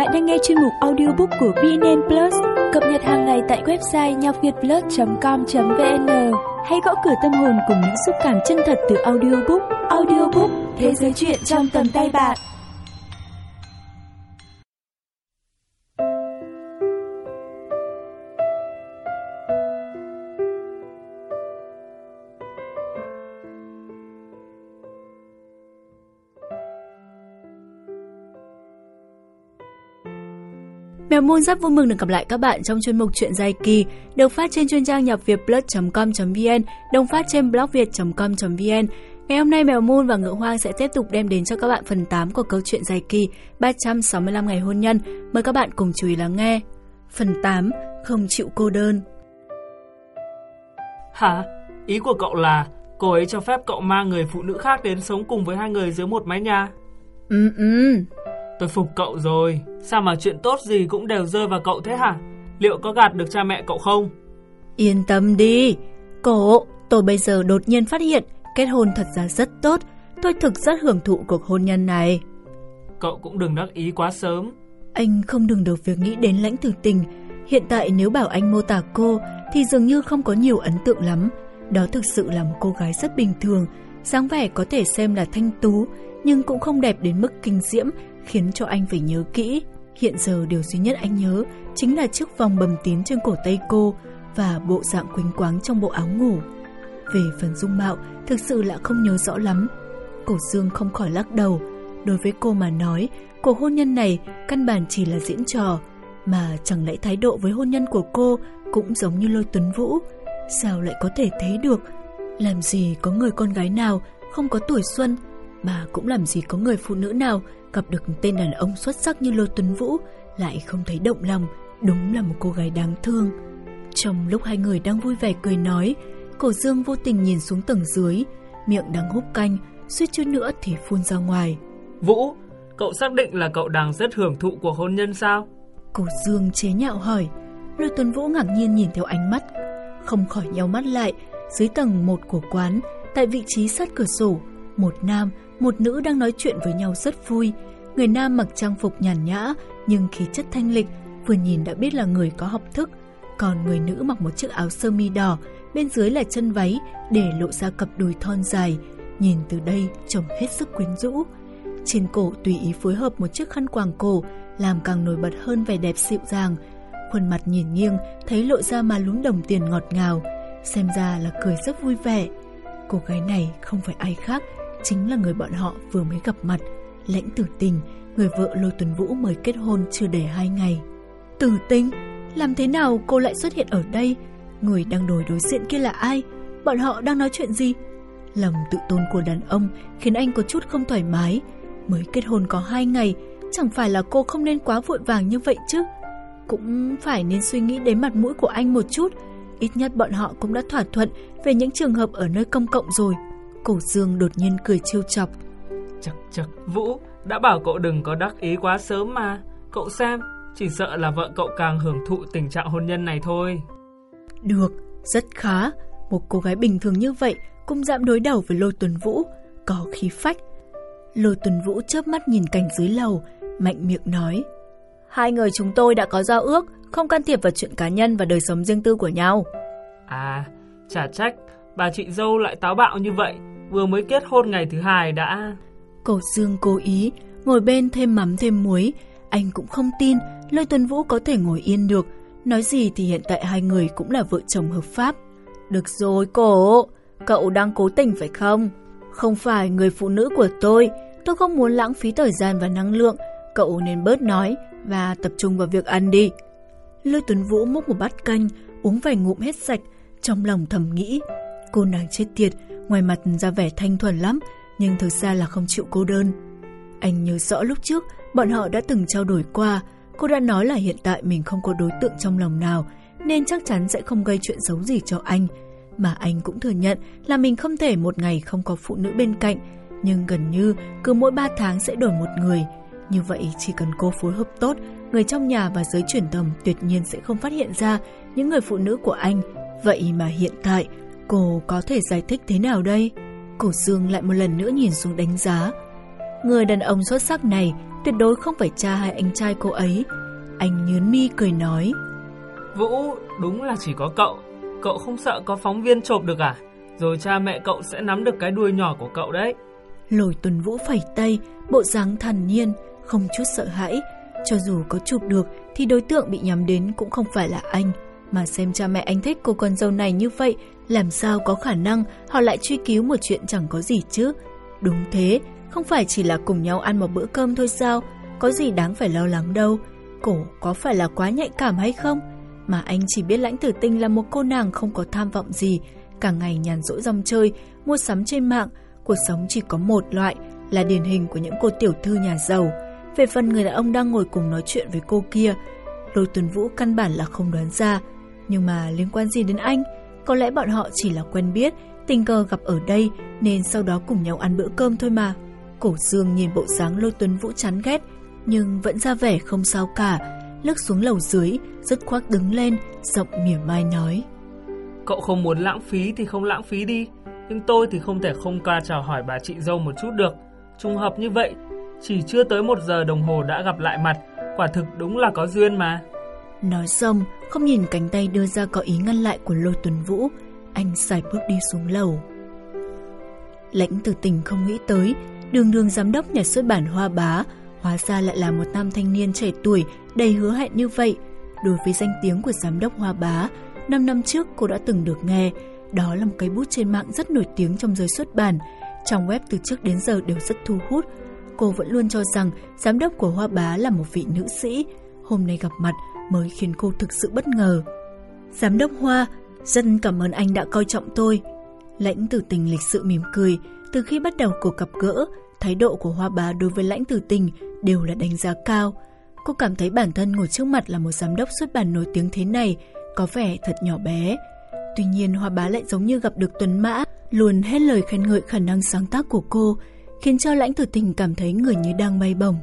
bạn đang nghe chuyên mục audiobook của VN Plus, cập nhật hàng ngày tại website nhocvietplus.com.vn. Hãy gõ cửa tâm hồn cùng những xúc cảm chân thật từ audiobook. Audiobook, thế giới chuyện trong tầm tay bạn. Mèo Moon rất vui mừng được gặp lại các bạn trong chuyên mục Chuyện dài kỳ được phát trên chuyên trang nhocvietplus.com.vn, đồng phát trên blogviet.com.vn. Ngày hôm nay Mèo Moon và Ngựa Hoang sẽ tiếp tục đem đến cho các bạn phần 8 của câu chuyện dài kỳ 365 ngày hôn nhân. Mời các bạn cùng chú ý lắng nghe. Phần 8. Không chịu cô đơn. Hả? Ý của cậu là cô ấy cho phép cậu mang người phụ nữ khác đến sống cùng với hai người dưới một mái nhà? Tôi phục cậu rồi. Sao mà chuyện tốt gì cũng đều rơi vào cậu thế hả? Liệu có gạt được cha mẹ cậu không? Yên tâm đi. Tôi bây giờ đột nhiên phát hiện kết hôn thật ra rất tốt. Tôi thực rất hưởng thụ cuộc hôn nhân này. Cậu cũng đừng đắc ý quá sớm. Anh không đừng được việc nghĩ đến Lãnh Tử Tình. Hiện tại nếu bảo anh mô tả cô thì dường như không có nhiều ấn tượng lắm. Đó thực sự là một cô gái rất bình thường. Dáng vẻ có thể xem là thanh tú, nhưng cũng không đẹp đến mức kinh diễm khiến cho anh phải nhớ kỹ. Hiện giờ điều duy nhất anh nhớ chính là chiếc vòng bầm tím trên cổ tay cô và bộ dạng quỳnh quáng trong bộ áo ngủ. Về phần dung mạo, thực sự là không nhớ rõ lắm. Cổ Dương không khỏi lắc đầu. Đối với cô mà nói, cuộc hôn nhân này căn bản chỉ là diễn trò. Mà chẳng lẽ thái độ với hôn nhân của cô cũng giống như Lôi Tuấn Vũ? Sao lại có thể thế được? Làm gì có người con gái nào không có tuổi xuân, mà cũng làm gì có người phụ nữ nào gặp được tên đàn ông xuất sắc như Lôi Tuấn Vũ lại không thấy động lòng. Đúng là một cô gái đáng thương. Trong lúc hai người đang vui vẻ cười nói, Cổ Dương vô tình nhìn xuống tầng dưới, miệng đang húp canh, suýt chút nữa thì phun ra ngoài. Vũ, cậu xác định là cậu đang rất hưởng thụ cuộc hôn nhân sao? Cổ Dương chế nhạo hỏi. Lôi Tuấn Vũ ngạc nhiên nhìn theo ánh mắt, không khỏi nheo mắt lại. Dưới tầng 1 của quán, tại vị trí sát cửa sổ, một nam, một nữ đang nói chuyện với nhau rất vui. Người nam mặc trang phục nhàn nhã nhưng khí chất thanh lịch, vừa nhìn đã biết là người có học thức. Còn người nữ mặc một chiếc áo sơ mi đỏ, bên dưới là chân váy để lộ ra cặp đùi thon dài, nhìn từ đây trông hết sức quyến rũ. Trên cổ tùy ý phối hợp một chiếc khăn quàng cổ, làm càng nổi bật hơn vẻ đẹp dịu dàng. Khuôn mặt nhìn nghiêng thấy lộ ra má lúm đồng tiền ngọt ngào, xem ra là cười rất vui vẻ. Cô gái này không phải ai khác, chính là người bọn họ vừa mới gặp mặt, Lãnh Tử Tình, người vợ Lôi Tuấn Vũ mới kết hôn chưa đầy 2 ngày. Tử Tình? Làm thế nào cô lại xuất hiện ở đây? Người đang đối diện kia là ai? Bọn họ đang nói chuyện gì? Lòng tự tôn của đàn ông khiến anh có chút không thoải mái. Mới kết hôn có 2 ngày, chẳng phải là cô không nên quá vội vàng như vậy chứ? Cũng phải nên suy nghĩ đến mặt mũi của anh một chút. Ít nhất bọn họ cũng đã thỏa thuận về những trường hợp ở nơi công cộng rồi. Cổ Dương đột nhiên cười trêu chọc. Chật, Vũ, đã bảo cậu đừng có đắc ý quá sớm mà. Cậu xem, chỉ sợ là vợ cậu càng hưởng thụ tình trạng hôn nhân này thôi. Được, rất khá. Một cô gái bình thường như vậy cũng dám đối đầu với Lôi Tuấn Vũ, có khí phách. Lôi Tuấn Vũ chớp mắt nhìn cảnh dưới lầu, mạnh miệng nói. Hai người chúng tôi đã có giao ước, không can thiệp vào chuyện cá nhân và đời sống riêng tư của nhau. À, chả trách bà chị dâu lại táo bạo như vậy, vừa mới kết hôn ngày thứ 2 đã... Cổ Dương cố ý ngồi bên thêm mắm thêm muối. Anh cũng không tin Lôi Tuấn Vũ có thể ngồi yên được. Nói gì thì hiện tại hai người cũng là vợ chồng hợp pháp. Được rồi cậu đang cố tình phải không? Không phải người phụ nữ của tôi không muốn lãng phí thời gian và năng lượng. Cậu nên bớt nói và tập trung vào việc ăn đi. Lôi Tuấn Vũ múc một bát canh, uống vài ngụm hết sạch, trong lòng thầm nghĩ. Cô nàng chết tiệt, ngoài mặt ra vẻ thanh thuần lắm, nhưng thực ra là không chịu cô đơn. Anh nhớ rõ lúc trước, bọn họ đã từng trao đổi qua. Cô đã nói là hiện tại mình không có đối tượng trong lòng nào, nên chắc chắn sẽ không gây chuyện xấu gì cho anh. Mà anh cũng thừa nhận là mình không thể một ngày không có phụ nữ bên cạnh, nhưng gần như cứ mỗi 3 tháng sẽ đổi một người. Như vậy chỉ cần cô phối hợp tốt, người trong nhà và giới truyền thông tuyệt nhiên sẽ không phát hiện ra những người phụ nữ của anh. Vậy mà hiện tại, cô có thể giải thích thế nào đây? Cổ Dương lại một lần nữa nhìn xuống đánh giá. Người đàn ông xuất sắc này tuyệt đối không phải cha hay anh trai cô ấy. Anh nhướng mi cười nói: Vũ, đúng là chỉ có cậu. Cậu không sợ có phóng viên chộp được à? Rồi cha mẹ cậu sẽ nắm được cái đuôi nhỏ của cậu đấy. Lôi Tuấn Vũ phẩy tay, bộ dáng thản nhiên, không chút sợ hãi. Cho dù có chụp được thì đối tượng bị nhắm đến cũng không phải là anh. Mà xem cha mẹ anh thích cô con dâu này như vậy, làm sao có khả năng họ lại truy cứu một chuyện chẳng có gì chứ? Đúng thế, không phải chỉ là cùng nhau ăn một bữa cơm thôi sao? Có gì đáng phải lo lắng đâu. Cổ có phải là quá nhạy cảm hay không? Mà anh chỉ biết Lãnh Tử Tình là một cô nàng không có tham vọng gì, cả ngày nhàn rỗi rong chơi, mua sắm trên mạng. Cuộc sống chỉ có một loại, là điển hình của những cô tiểu thư nhà giàu. Về phần người đàn ông đang ngồi cùng nói chuyện với cô kia, Lôi Tuấn Vũ căn bản là không đoán ra. Nhưng mà liên quan gì đến anh? Có lẽ bọn họ chỉ là quen biết, tình cờ gặp ở đây nên sau đó cùng nhau ăn bữa cơm thôi mà. Cổ Dương nhìn bộ dáng Lôi Tuấn Vũ chán ghét, nhưng vẫn ra vẻ không sao cả. Lướt xuống lầu dưới, dứt khoát đứng lên, giọng mỉa mai nói: Cậu không muốn lãng phí thì không lãng phí đi. Nhưng tôi thì không thể không qua chào hỏi bà chị dâu một chút được. Trùng hợp như vậy, chỉ chưa tới 1 giờ đồng hồ đã gặp lại mặt. Quả thực đúng là có duyên mà. Nói xong, không nhìn cánh tay đưa ra có ý ngăn lại của Lôi Tuấn Vũ, anh sải bước đi xuống lầu. Lãnh Tử Tình không nghĩ tới, đường giám đốc nhà xuất bản Hoa Bá hóa ra lại là một nam thanh niên trẻ tuổi đầy hứa hẹn như vậy. Đối với danh tiếng của giám đốc Hoa Bá, 5 năm trước cô đã từng được nghe. Đó là một cái bút trên mạng rất nổi tiếng trong giới xuất bản. Trang web từ trước đến giờ đều rất thu hút. Cô vẫn luôn cho rằng giám đốc của Hoa Bá là một vị nữ sĩ. Hôm nay gặp mặt mới khiến cô thực sự bất ngờ. Giám đốc Hoa, rất cảm ơn anh đã coi trọng tôi. Lãnh Tử Tình lịch sự mỉm cười. Từ khi bắt đầu cuộc gặp gỡ, thái độ của Hoa Bá đối với Lãnh Tử Tình đều là đánh giá cao. Cô cảm thấy bản thân ngồi trước mặt là một giám đốc xuất bản nổi tiếng thế này có vẻ thật nhỏ bé. Tuy nhiên Hoa Bá lại giống như gặp được Tuấn Mã, luôn hết lời khen ngợi khả năng sáng tác của cô, khiến cho Lãnh Tử Tình cảm thấy người như đang bay bổng.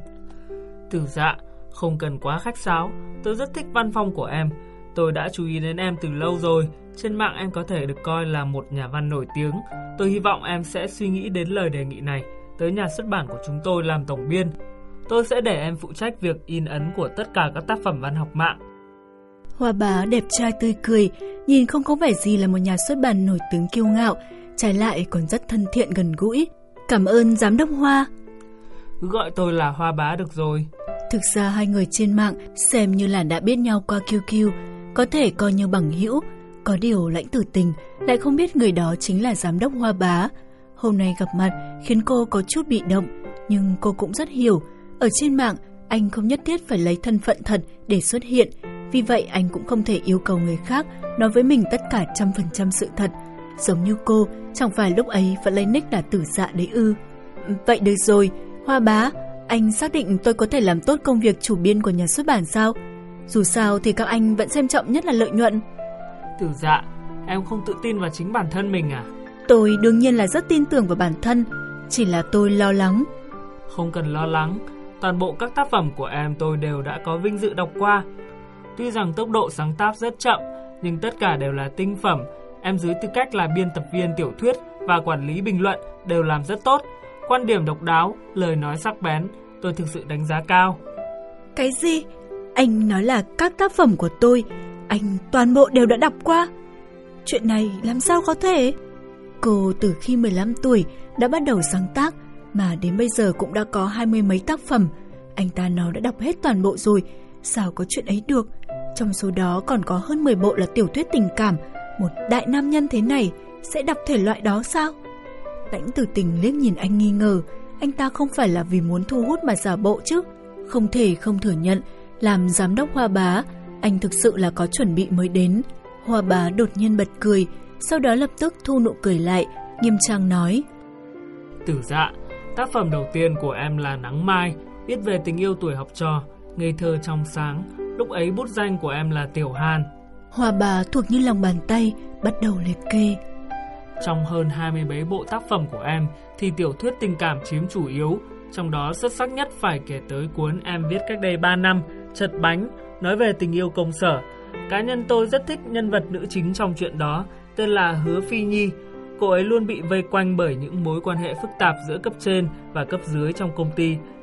Tử Dạ, không cần quá khách sáo, tôi rất thích văn phong của em. Tôi đã chú ý đến em từ lâu rồi. Trên mạng em có thể được coi là một nhà văn nổi tiếng. Tôi hy vọng em sẽ suy nghĩ đến lời đề nghị này, tới nhà xuất bản của chúng tôi làm tổng biên. Tôi sẽ để em phụ trách việc in ấn của tất cả các tác phẩm văn học mạng. Hoa Bá đẹp trai tươi cười, nhìn không có vẻ gì là một nhà xuất bản nổi tiếng kiêu ngạo, trái lại còn rất thân thiện gần gũi. Cảm ơn giám đốc Hoa. Cứ gọi tôi là Hoa Bá được rồi. Thực ra hai người trên mạng xem như là đã biết nhau qua QQ, có thể coi như bằng hữu. Có điều Lãnh Tử Tình lại không biết người đó chính là giám đốc Hoa Bá. Hôm nay gặp mặt khiến cô có chút bị động, nhưng cô cũng rất hiểu. Ở trên mạng, anh không nhất thiết phải lấy thân phận thật để xuất hiện. Vì vậy anh cũng không thể yêu cầu người khác nói với mình tất cả 100% sự thật. Giống như cô, chẳng phải lúc ấy vẫn lấy nick là Tử Dạ đấy ư? Vậy được rồi, Hoa Bá, anh xác định tôi có thể làm tốt công việc chủ biên của nhà xuất bản sao? Dù sao thì các anh vẫn xem trọng nhất là lợi nhuận. Tử Dạ, em không tự tin vào chính bản thân mình à? Tôi đương nhiên là rất tin tưởng vào bản thân, chỉ là tôi lo lắng. Không cần lo lắng, toàn bộ các tác phẩm của em tôi đều đã có vinh dự đọc qua. Tuy rằng tốc độ sáng tác rất chậm, nhưng tất cả đều là tinh phẩm. Em dưới tư cách là biên tập viên tiểu thuyết và quản lý bình luận đều làm rất tốt. Quan điểm độc đáo, lời nói sắc bén, tôi thực sự đánh giá cao. Cái gì? Anh nói là các tác phẩm của tôi, anh toàn bộ đều đã đọc qua? Chuyện này làm sao có thể? Cô từ khi 15 tuổi đã bắt đầu sáng tác, mà đến bây giờ cũng đã có 20 mấy tác phẩm. Anh ta nói đã đọc hết toàn bộ rồi, sao có chuyện ấy được? Trong số đó còn có hơn 10 bộ là tiểu thuyết tình cảm. Một đại nam nhân thế này sẽ đọc thể loại đó sao? Lãnh Tử Tình liếc nhìn anh nghi ngờ. Anh ta không phải là vì muốn thu hút mà giả bộ chứ? Không thể không thừa nhận, làm giám đốc Hoa Bá, anh thực sự là có chuẩn bị mới đến. Hoa Bá đột nhiên bật cười, sau đó lập tức thu nụ cười lại, nghiêm trang nói: Tử Dạ, tác phẩm đầu tiên của em là Nắng Mai, viết về tình yêu tuổi học trò, ngây thơ trong sáng. Lúc ấy bút danh của em là Tiểu Hàn. Hoa Bá thuộc như lòng bàn tay, bắt đầu liệt kê. Trong hơn 20 mấy bộ tác phẩm của em thì tiểu thuyết tình cảm chiếm chủ yếu. Trong đó xuất sắc nhất phải kể tới cuốn em viết cách đây 3 năm, Chật Bánh, nói về tình yêu công sở. Cá nhân tôi rất thích nhân vật nữ chính trong chuyện đó, tên là Hứa Phi Nhi. Cô ấy luôn bị vây quanh bởi những mối quan hệ phức tạp giữa cấp trên và cấp dưới trong công ty,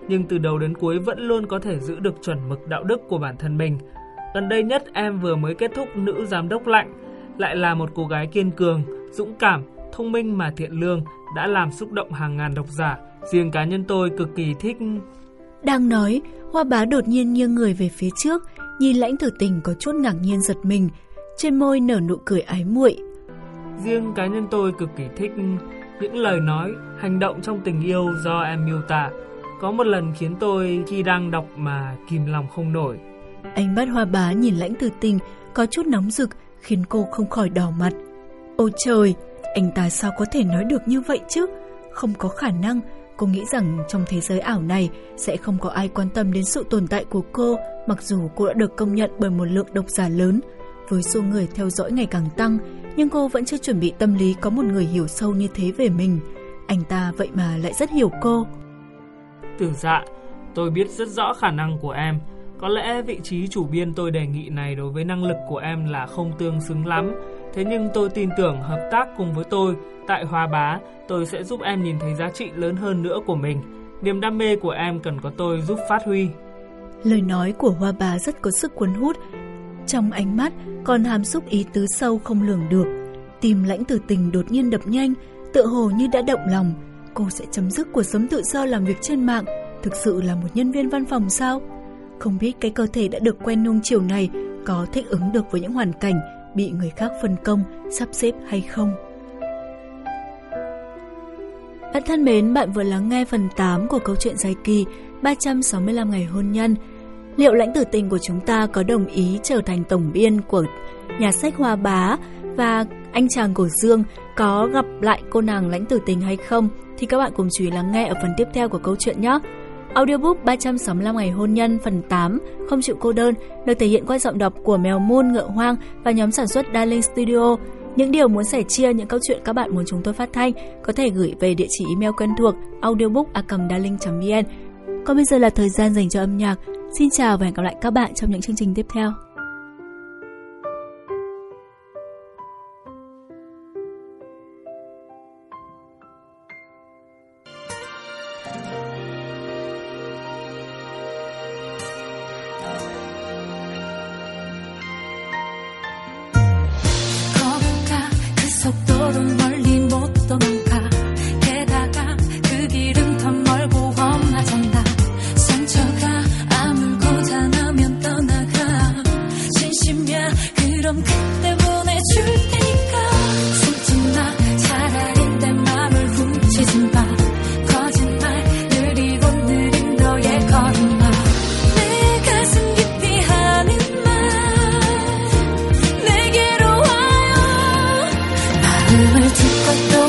nhưng từ đầu đến cuối vẫn luôn có thể giữ được chuẩn mực đạo đức của bản thân mình. Gần đây nhất em vừa mới kết thúc Nữ Giám đốc Lạnh, lại là một cô gái kiên cường, dũng cảm, thông minh mà thiện lương, đã làm xúc động hàng ngàn độc giả. Riêng cá nhân tôi cực kỳ thích. Đang nói, Hoa Bá đột nhiên nghiêng người về phía trước, nhìn Lãnh Tử Tình có chút ngạc nhiên giật mình, trên môi nở nụ cười ái muội. Riêng cá nhân tôi cực kỳ thích những lời nói, hành động trong tình yêu do em miêu tả. Có một lần khiến tôi khi đang đọc mà kìm lòng không nổi. Ánh mắt Hoa Bá nhìn Lãnh Tử Tình có chút nóng rực, khiến cô không khỏi đỏ mặt. Ôi trời, anh ta sao có thể nói được như vậy chứ? Không có khả năng. Cô nghĩ rằng trong thế giới ảo này sẽ không có ai quan tâm đến sự tồn tại của cô, mặc dù cô đã được công nhận bởi một lượng độc giả lớn. Với số người theo dõi ngày càng tăng, nhưng cô vẫn chưa chuẩn bị tâm lý có một người hiểu sâu như thế về mình. Anh ta vậy mà lại rất hiểu cô. Tử Dạ, tôi biết rất rõ khả năng của em. Có lẽ vị trí chủ biên tôi đề nghị này đối với năng lực của em là không tương xứng lắm. Thế nhưng tôi tin tưởng hợp tác cùng với tôi tại Hoa Bá, tôi sẽ giúp em nhìn thấy giá trị lớn hơn nữa của mình. Niềm đam mê của em cần có tôi giúp phát huy. Lời nói của Hoa Bá rất có sức cuốn hút. Trong ánh mắt còn hàm xúc ý tứ sâu không lường được. Tim Lãnh Tử Tình đột nhiên đập nhanh, tựa hồ như đã động lòng. Cô sẽ chấm dứt cuộc sống tự do làm việc trên mạng, thực sự là một nhân viên văn phòng sao? Không biết cái cơ thể đã được quen nuông chiều này có thích ứng được với những hoàn cảnh bị người khác phân công, sắp xếp hay không? Bạn thân mến, bạn vừa lắng nghe phần 8 của câu chuyện dài kỳ 365 ngày hôn nhân. Liệu Lãnh Tử Tình của chúng ta có đồng ý trở thành tổng biên của nhà sách Hoa Bá và anh chàng Cổ Dương có gặp lại cô nàng Lãnh Tử Tình hay không? Thì các bạn cùng chú ý lắng nghe ở phần tiếp theo của câu chuyện nhé. Audiobook 365 ngày hôn nhân phần 8 Không chịu cô đơn được thể hiện qua giọng đọc của Mèo Moon, Ngựa Hoang và nhóm sản xuất Darling Studio. Những điều muốn sẻ chia, những câu chuyện các bạn muốn chúng tôi phát thanh có thể gửi về địa chỉ email quen thuộc audiobook@darling.vn. Còn bây giờ là thời gian dành cho âm nhạc. Xin chào và hẹn gặp lại các bạn trong những chương trình tiếp theo. 속도로 멀리 못 도망가 게다가 그 길은 더 멀고 험하잖아 상처가 아물고 자나면 떠나가 진심이야 그럼 그때 보내줄 테니까 숨지마 차라리 내 맘을 훔치지 마 거짓말 느리고 느린 너의 걸음마 내 가슴 깊이 하는 말 내게로 와요 마음을 듣고 또